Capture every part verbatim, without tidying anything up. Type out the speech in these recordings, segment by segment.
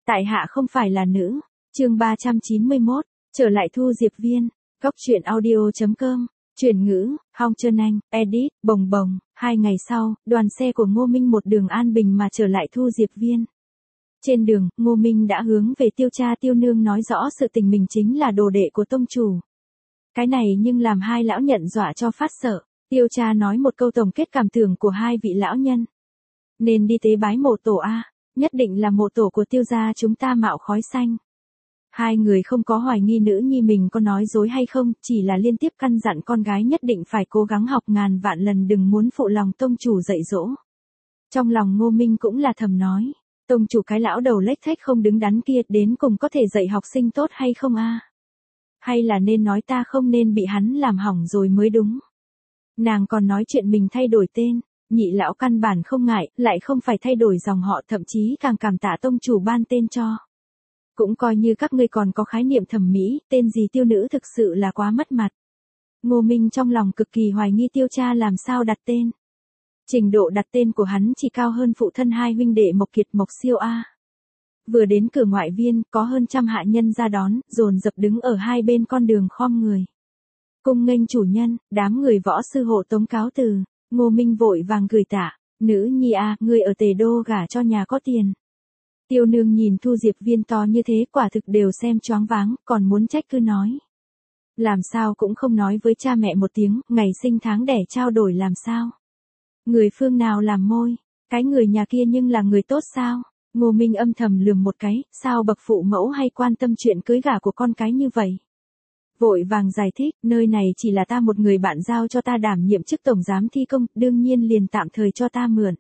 Tại hạ không phải là nữ. Chương ba trăm chín mươi mốt, trở lại Thu Diệp Viên. Góc truyện audio chấm com. Chuyển ngữ, Hong Trân Anh, edit, bồng bồng. Hai ngày sau, đoàn xe của Ngô Minh một đường an bình mà trở lại Thu Diệp Viên. Trên đường, Ngô Minh đã hướng về Tiêu cha Tiêu nương nói rõ sự tình mình chính là đồ đệ của tông chủ. Cái này nhưng làm hai lão nhận dọa cho phát sợ. Tiêu cha nói một câu tổng kết cảm tưởng của hai vị lão nhân. Nên đi tế bái mộ tổ a, nhất định là mộ tổ của Tiêu gia chúng ta mạo khói xanh. Hai người không có hoài nghi nữ nhi mình có nói dối hay không, chỉ là liên tiếp căn dặn con gái nhất định phải cố gắng học ngàn vạn lần đừng muốn phụ lòng tông chủ dạy dỗ. Trong lòng Ngô Minh cũng là thầm nói, tông chủ cái lão đầu lếch thếch không đứng đắn kia đến cùng có thể dạy học sinh tốt hay không a? Hay là nên nói ta không nên bị hắn làm hỏng rồi mới đúng. Nàng còn nói chuyện mình thay đổi tên, nhị lão căn bản không ngại, lại không phải thay đổi dòng họ, thậm chí càng cảm tạ tông chủ ban tên cho. Cũng coi như các ngươi còn có khái niệm thẩm mỹ, tên gì Tiêu nữ thực sự là quá mất mặt. Ngô Minh trong lòng cực kỳ hoài nghi Tiêu cha làm sao đặt tên. Trình độ đặt tên của hắn chỉ cao hơn phụ thân hai huynh đệ Mộc Kiệt Mộc Siêu A. Vừa đến cửa ngoại viên, có hơn trăm hạ nhân ra đón, dồn dập đứng ở hai bên con đường khom người. Cung nghênh chủ nhân, đám người võ sư hộ tống cáo từ. Ngô Minh vội vàng gửi tạ, nữ nhi a, người ở Tề Đô gả cho nhà có tiền. Tiêu nương nhìn Thu Diệp Viên to như thế quả thực đều xem choáng váng, còn muốn trách cứ nói. Làm sao cũng không nói với cha mẹ một tiếng, ngày sinh tháng đẻ trao đổi làm sao. Người phương nào làm môi, cái người nhà kia nhưng là người tốt sao. Ngô Minh âm thầm lườm một cái, sao bậc phụ mẫu hay quan tâm chuyện cưới gả của con cái như vậy. Vội vàng giải thích, nơi này chỉ là ta một người bạn giao cho ta đảm nhiệm chức tổng giám thi công, đương nhiên liền tạm thời cho ta mượn.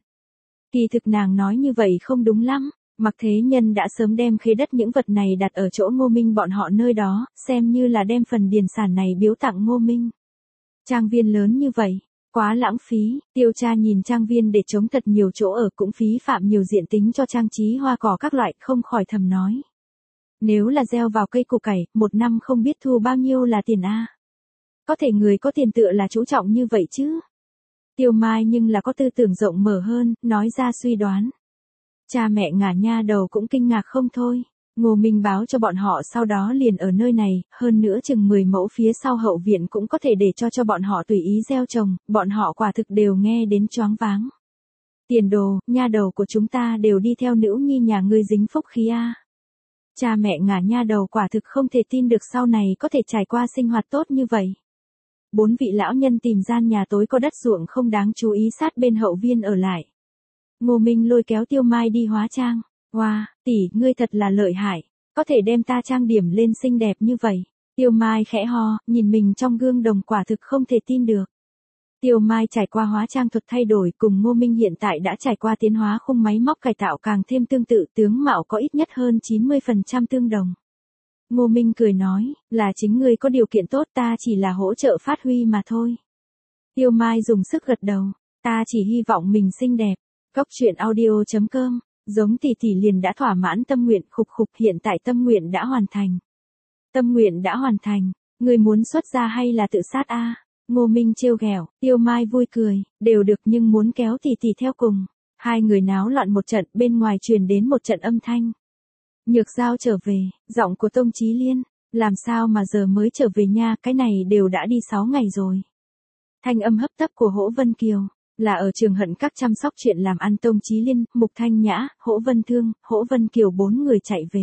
Kỳ thực nàng nói như vậy không đúng lắm, Mặc Thế Nhân đã sớm đem khế đất những vật này đặt ở chỗ Ngô Minh bọn họ nơi đó, xem như là đem phần điền sản này biếu tặng Ngô Minh. Trang viên lớn như vậy, quá lãng phí, Tiêu cha nhìn trang viên để chống thật nhiều chỗ ở cũng phí phạm nhiều diện tính cho trang trí hoa cỏ các loại, không khỏi thầm nói. Nếu là gieo vào cây củ cải, một năm không biết thu bao nhiêu là tiền a. Có thể người có tiền tựa là chú trọng như vậy chứ. Tiêu Mai nhưng là có tư tưởng rộng mở hơn, nói ra suy đoán. Cha mẹ ngả nha đầu cũng kinh ngạc không thôi. Ngô Minh báo cho bọn họ sau đó liền ở nơi này, hơn nữa chừng mười mẫu phía sau hậu viện cũng có thể để cho cho bọn họ tùy ý gieo trồng, bọn họ quả thực đều nghe đến choáng váng. Tiền đồ, nha đầu của chúng ta đều đi theo nữ nhi nhà ngươi dính phúc khí a. Cha mẹ ngả nha đầu quả thực không thể tin được sau này có thể trải qua sinh hoạt tốt như vậy. Bốn vị lão nhân tìm gian nhà tối có đất ruộng không đáng chú ý sát bên hậu viên ở lại. Ngô Minh lôi kéo Tiêu Mai đi hóa trang. Wow, tỷ, ngươi thật là lợi hại, có thể đem ta trang điểm lên xinh đẹp như vậy. Tiêu Mai khẽ ho, nhìn mình trong gương đồng quả thực không thể tin được. Tiêu Mai trải qua hóa trang thuật thay đổi cùng Ngô Minh hiện tại đã trải qua tiến hóa khung máy móc cải tạo càng thêm tương tự, tướng mạo có ít nhất hơn chín mươi phần trăm tương đồng. Ngô Minh cười nói, là chính ngươi có điều kiện tốt, ta chỉ là hỗ trợ phát huy mà thôi. Tiêu Mai dùng sức gật đầu, ta chỉ hy vọng mình xinh đẹp. Góc truyện audio chấm com, giống tỷ tỷ liền đã thỏa mãn tâm nguyện, khục khục, hiện tại tâm nguyện đã hoàn thành. Tâm nguyện đã hoàn thành, ngươi muốn xuất gia hay là tự sát a? Ngô Minh trêu ghẹo, Tiêu Mai vui cười, đều được nhưng muốn kéo tỷ tỷ theo cùng. Hai người náo loạn một trận, bên ngoài truyền đến một trận âm thanh. Nhược Giao trở về, giọng của Tông Chí Liên, làm sao mà giờ mới trở về nha, cái này đều đã đi sáu ngày rồi. Thanh âm hấp tấp của Hỗ Vân Kiều, là ở trường hận các chăm sóc chuyện làm ăn Tông Chí Liên, Mục Thanh Nhã, Hỗ Vân Thương, Hỗ Vân Kiều bốn người chạy về.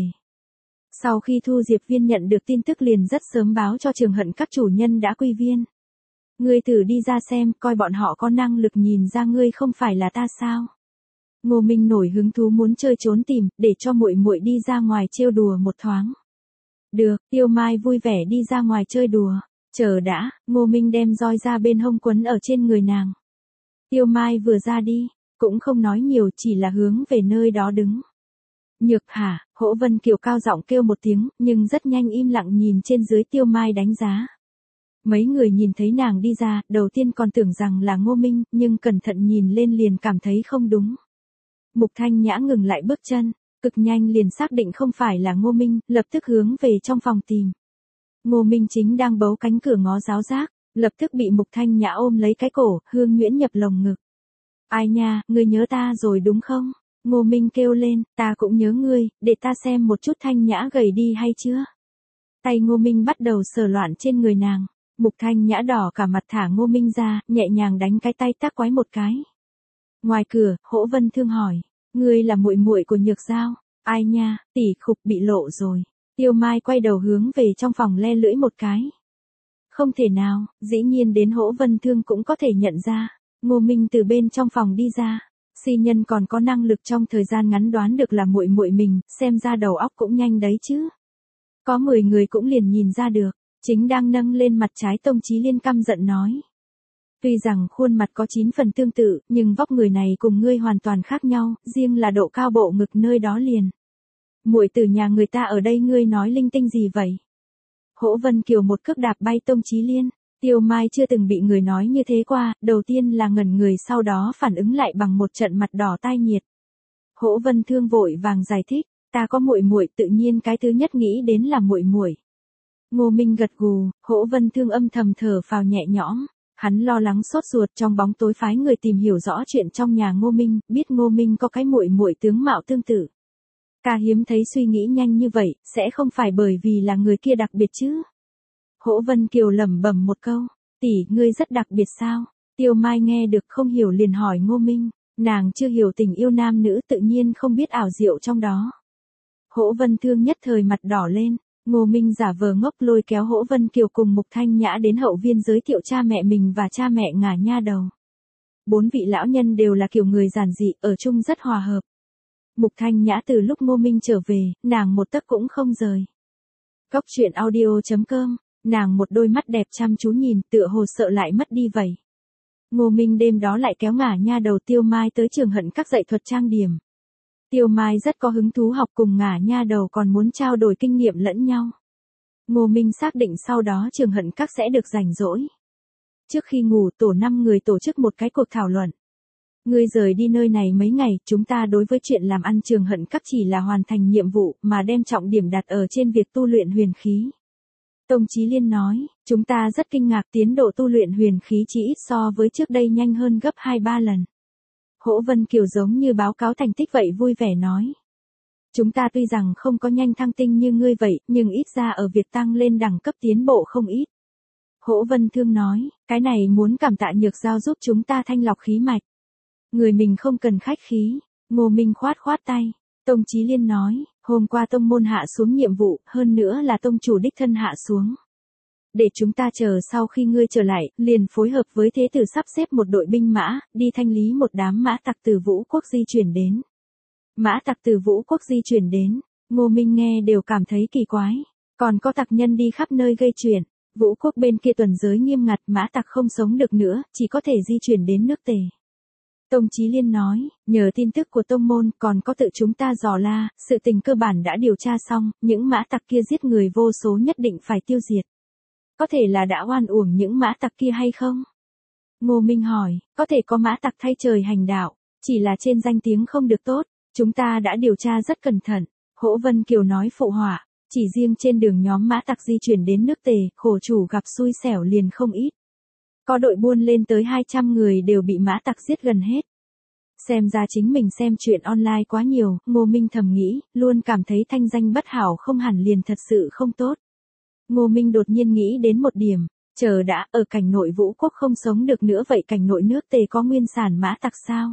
Sau khi Thu Diệp Viên nhận được tin tức liền rất sớm báo cho trường hận các chủ nhân đã quy viên. Ngươi thử đi ra xem, coi bọn họ có năng lực nhìn ra ngươi không phải là ta sao. Ngô Minh nổi hứng thú muốn chơi trốn tìm, để cho muội muội đi ra ngoài trêu đùa một thoáng. Được, Tiêu Mai vui vẻ đi ra ngoài chơi đùa. Chờ đã, Ngô Minh đem roi ra bên hông quấn ở trên người nàng. Tiêu Mai vừa ra đi, cũng không nói nhiều, chỉ là hướng về nơi đó đứng. Nhược hả, Hỗ Vân Kiều cao giọng kêu một tiếng, nhưng rất nhanh im lặng nhìn trên dưới Tiêu Mai đánh giá. Mấy người nhìn thấy nàng đi ra, đầu tiên còn tưởng rằng là Ngô Minh, nhưng cẩn thận nhìn lên liền cảm thấy không đúng. Mục Thanh Nhã ngừng lại bước chân, cực nhanh liền xác định không phải là Ngô Minh, lập tức hướng về trong phòng tìm. Ngô Minh chính đang bấu cánh cửa ngó giáo giác, lập tức bị Mục Thanh Nhã ôm lấy cái cổ, hương nhuyễn nhập lồng ngực. Ai nha, ngươi nhớ ta rồi đúng không? Ngô Minh kêu lên, ta cũng nhớ ngươi, để ta xem một chút Thanh Nhã gầy đi hay chưa. Tay Ngô Minh bắt đầu sờ loạn trên người nàng. Mục Thanh Nhã đỏ cả mặt thả Ngô Minh ra, nhẹ nhàng đánh cái tay tác quái một cái. Ngoài cửa, Hỗ Vân Thương hỏi, ngươi là muội muội của Nhược Giao? Ai nha, tỷ khục bị lộ rồi. Tiêu Mai quay đầu hướng về trong phòng le lưỡi một cái. Không thể nào, dĩ nhiên đến Hỗ Vân Thương cũng có thể nhận ra. Ngô Minh từ bên trong phòng đi ra. Si nhân còn có năng lực trong thời gian ngắn đoán được là muội muội mình, xem ra đầu óc cũng nhanh đấy chứ. Có mười người cũng liền nhìn ra được. Chính đang nâng lên mặt trái Tông Chí Liên căm giận nói. Tuy rằng khuôn mặt có chín phần tương tự, nhưng vóc người này cùng ngươi hoàn toàn khác nhau, riêng là độ cao bộ ngực nơi đó liền. Muội từ nhà người ta ở đây ngươi nói linh tinh gì vậy? Hỗ Vân Kiều một cước đạp bay Tông Chí Liên. Tiêu Mai chưa từng bị người nói như thế qua, đầu tiên là ngẩn người sau đó phản ứng lại bằng một trận mặt đỏ tai nhiệt. Hỗ Vân Thương vội vàng giải thích, ta có muội muội, tự nhiên cái thứ nhất nghĩ đến là muội muội. Ngô Minh gật gù, Hỗ Vân Thương âm thầm thở phào nhẹ nhõm, hắn lo lắng sốt ruột trong bóng tối phái người tìm hiểu rõ chuyện trong nhà Ngô Minh, biết Ngô Minh có cái muội muội tướng mạo tương tự. Ca hiếm thấy suy nghĩ nhanh như vậy, sẽ không phải bởi vì là người kia đặc biệt chứ. Hỗ Vân Kiều lẩm bẩm một câu, tỷ, ngươi rất đặc biệt sao? Tiêu Mai nghe được không hiểu liền hỏi Ngô Minh, nàng chưa hiểu tình yêu nam nữ tự nhiên không biết ảo diệu trong đó. Hỗ Vân Thương nhất thời mặt đỏ lên, Ngô Minh giả vờ ngốc lôi kéo Hỗ Vân Kiều cùng Mục Thanh Nhã đến hậu viên giới thiệu cha mẹ mình và cha mẹ Ngả Nha Đầu. Bốn vị lão nhân đều là kiểu người giản dị, ở chung rất hòa hợp. Mục Thanh Nhã từ lúc Ngô Minh trở về, nàng một tấc cũng không rời. Cóc truyện audio chấm com, nàng một đôi mắt đẹp chăm chú nhìn, tựa hồ sợ lại mất đi vậy. Ngô Minh đêm đó lại kéo Ngả Nha Đầu Tiêu Mai tới trường Hận Các dạy thuật trang điểm. Tiêu Mai rất có hứng thú học cùng Ngả Nha Đầu còn muốn trao đổi kinh nghiệm lẫn nhau. Ngô Minh xác định sau đó trường Hận Các sẽ được rảnh rỗi. Trước khi ngủ tổ năm người tổ chức một cái cuộc thảo luận. Ngươi rời đi nơi này mấy ngày, chúng ta đối với chuyện làm ăn trường Hận Các chỉ là hoàn thành nhiệm vụ mà đem trọng điểm đặt ở trên việc tu luyện huyền khí. Tông Chí Liên nói, chúng ta rất kinh ngạc tiến độ tu luyện huyền khí chỉ ít so với trước đây nhanh hơn gấp hai ba lần. Hỗ Vân Kiều giống như báo cáo thành tích vậy vui vẻ nói. Chúng ta tuy rằng không có nhanh thăng tinh như ngươi vậy, nhưng ít ra ở việc tăng lên đẳng cấp tiến bộ không ít. Hỗ Vân Thương nói, cái này muốn cảm tạ Nhược Giao giúp chúng ta thanh lọc khí mạch. Người mình không cần khách khí. Ngô Minh khoát khoát tay. Tông Chí Liên nói, hôm qua tông môn hạ xuống nhiệm vụ, hơn nữa là tông chủ đích thân hạ xuống. Để chúng ta chờ sau khi ngươi trở lại, liền phối hợp với thế tử sắp xếp một đội binh mã, đi thanh lý một đám mã tặc từ Vũ Quốc di chuyển đến. Mã tặc từ Vũ Quốc di chuyển đến, Ngô Minh nghe đều cảm thấy kỳ quái. Còn có tặc nhân đi khắp nơi gây chuyện, Vũ Quốc bên kia tuần giới nghiêm ngặt, mã tặc không sống được nữa, chỉ có thể di chuyển đến nước Tề. Tông Chí Liên nói, nhờ tin tức của tông môn còn có tự chúng ta dò la, sự tình cơ bản đã điều tra xong, những mã tặc kia giết người vô số nhất định phải tiêu diệt. Có thể là đã oan uổng những mã tặc kia hay không? Ngô Minh hỏi, có thể có mã tặc thay trời hành đạo, chỉ là trên danh tiếng không được tốt, chúng ta đã điều tra rất cẩn thận. Hỗ Vân Kiều nói phụ họa, chỉ riêng trên đường nhóm mã tặc di chuyển đến nước Tề, khổ chủ gặp xui xẻo liền không ít. Có đội buôn lên tới hai trăm người đều bị mã tặc giết gần hết. Xem ra chính mình xem chuyện online quá nhiều, Ngô Minh thầm nghĩ, luôn cảm thấy thanh danh bất hảo không hẳn liền thật sự không tốt. Ngô Minh đột nhiên nghĩ đến một điểm, chờ đã, ở cảnh nội Vũ Quốc không sống được nữa vậy cảnh nội nước Tề có nguyên sản mã tặc sao?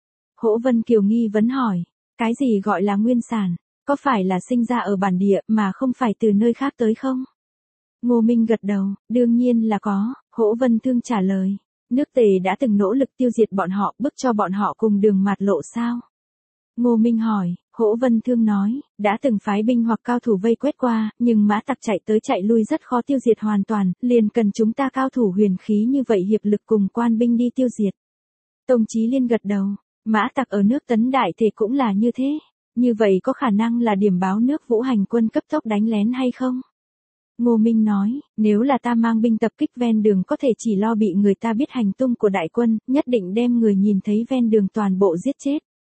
Hỗ Vân Kiều nghi vấn hỏi, cái gì gọi là nguyên sản, có phải là sinh ra ở bản địa mà không phải từ nơi khác tới không? Ngô Minh gật đầu, đương nhiên là có. Hỗ Vân Thương trả lời, nước Tề đã từng nỗ lực tiêu diệt bọn họ, bức cho bọn họ cùng đường mạt lộ sao? Ngô Minh hỏi, Hỗ Vân Thương nói, đã từng phái binh hoặc cao thủ vây quét qua, nhưng mã tặc chạy tới chạy lui rất khó tiêu diệt hoàn toàn, liền cần chúng ta cao thủ huyền khí như vậy hiệp lực cùng quan binh đi tiêu diệt. Tông Chí Liên gật đầu, mã tặc ở nước Tấn Đại Thể cũng là như thế, như vậy có khả năng là điểm báo nước Vũ hành quân cấp tốc đánh lén hay không? Ngô Minh nói, nếu là ta mang binh tập kích ven đường có thể chỉ lo bị người ta biết hành tung của đại quân, nhất định đem người nhìn thấy ven đường toàn bộ giết chết.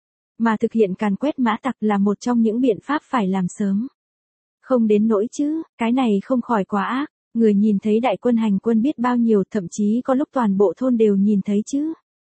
Mà thực hiện càn quét mã tặc là một trong những biện pháp phải làm sớm. Không đến nỗi chứ, cái này không khỏi quá ác, người nhìn thấy đại quân hành quân biết bao nhiêu, thậm chí có lúc toàn bộ thôn đều nhìn thấy chứ.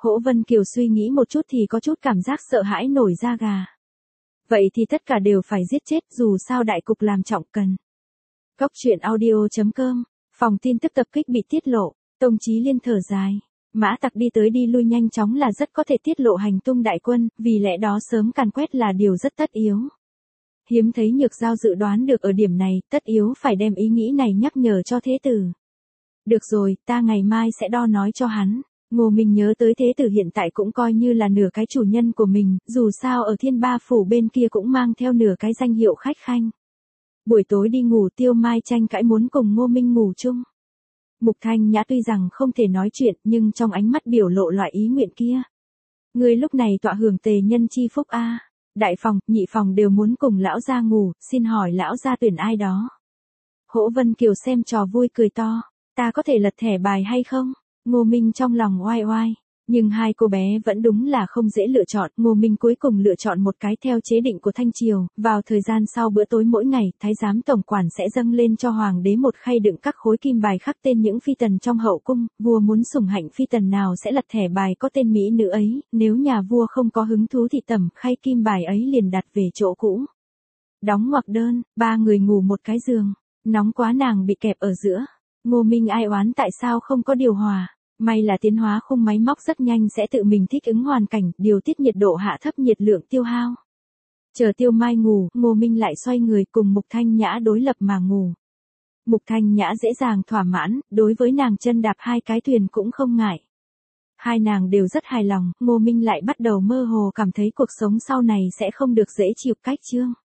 Hỗ Vân Kiều suy nghĩ một chút thì có chút cảm giác sợ hãi nổi da gà. Vậy thì tất cả đều phải giết chết, dù sao đại cục làm trọng cần. Góc truyện audio chấm com, phòng tin tức tập kích bị tiết lộ, Tông Chí Liên thở dài. Mã tặc đi tới đi lui nhanh chóng là rất có thể tiết lộ hành tung đại quân, vì lẽ đó sớm càn quét là điều rất tất yếu. Hiếm thấy Nhược Giao dự đoán được ở điểm này, tất yếu phải đem ý nghĩ này nhắc nhở cho Thế Tử. Được rồi, ta ngày mai sẽ đo nói cho hắn. Ngô Minh nhớ tới Thế Tử hiện tại cũng coi như là nửa cái chủ nhân của mình, dù sao ở Thiên Ba Phủ bên kia cũng mang theo nửa cái danh hiệu khách khanh. Buổi tối đi ngủ Tiêu Mai tranh cãi muốn cùng Ngô Minh ngủ chung. Mục Thanh Nhã tuy rằng không thể nói chuyện nhưng trong ánh mắt biểu lộ loại ý nguyện kia. Người lúc này tọa hưởng tề nhân chi phúc a. Đại phòng, nhị phòng đều muốn cùng lão gia ngủ, xin hỏi lão gia tuyển ai đó. Hỗ Vân Kiều xem trò vui cười to, ta có thể lật thẻ bài hay không? Ngô Minh trong lòng oai oai, nhưng hai cô bé vẫn đúng là không dễ lựa chọn. Ngô Minh cuối cùng lựa chọn một cái theo chế định của Thanh Triều, vào thời gian sau bữa tối mỗi ngày, thái giám tổng quản sẽ dâng lên cho hoàng đế một khay đựng các khối kim bài khắc tên những phi tần trong hậu cung, vua muốn sủng hạnh phi tần nào sẽ lật thẻ bài có tên mỹ nữ ấy, nếu nhà vua không có hứng thú thì tẩm khay kim bài ấy liền đặt về chỗ cũ. Đóng ngoặc đơn, ba người ngủ một cái giường, nóng quá nàng bị kẹp ở giữa. Ngô Minh ai oán tại sao không có điều hòa. May là tiến hóa khung máy móc rất nhanh sẽ tự mình thích ứng hoàn cảnh, điều tiết nhiệt độ hạ thấp nhiệt lượng tiêu hao. Chờ Tiêu Mai ngủ, Ngô Minh lại xoay người cùng Mục Thanh Nhã đối lập mà ngủ. Mục Thanh Nhã dễ dàng thỏa mãn, đối với nàng chân đạp hai cái thuyền cũng không ngại. Hai nàng đều rất hài lòng, Ngô Minh lại bắt đầu mơ hồ cảm thấy cuộc sống sau này sẽ không được dễ chịu cách chương.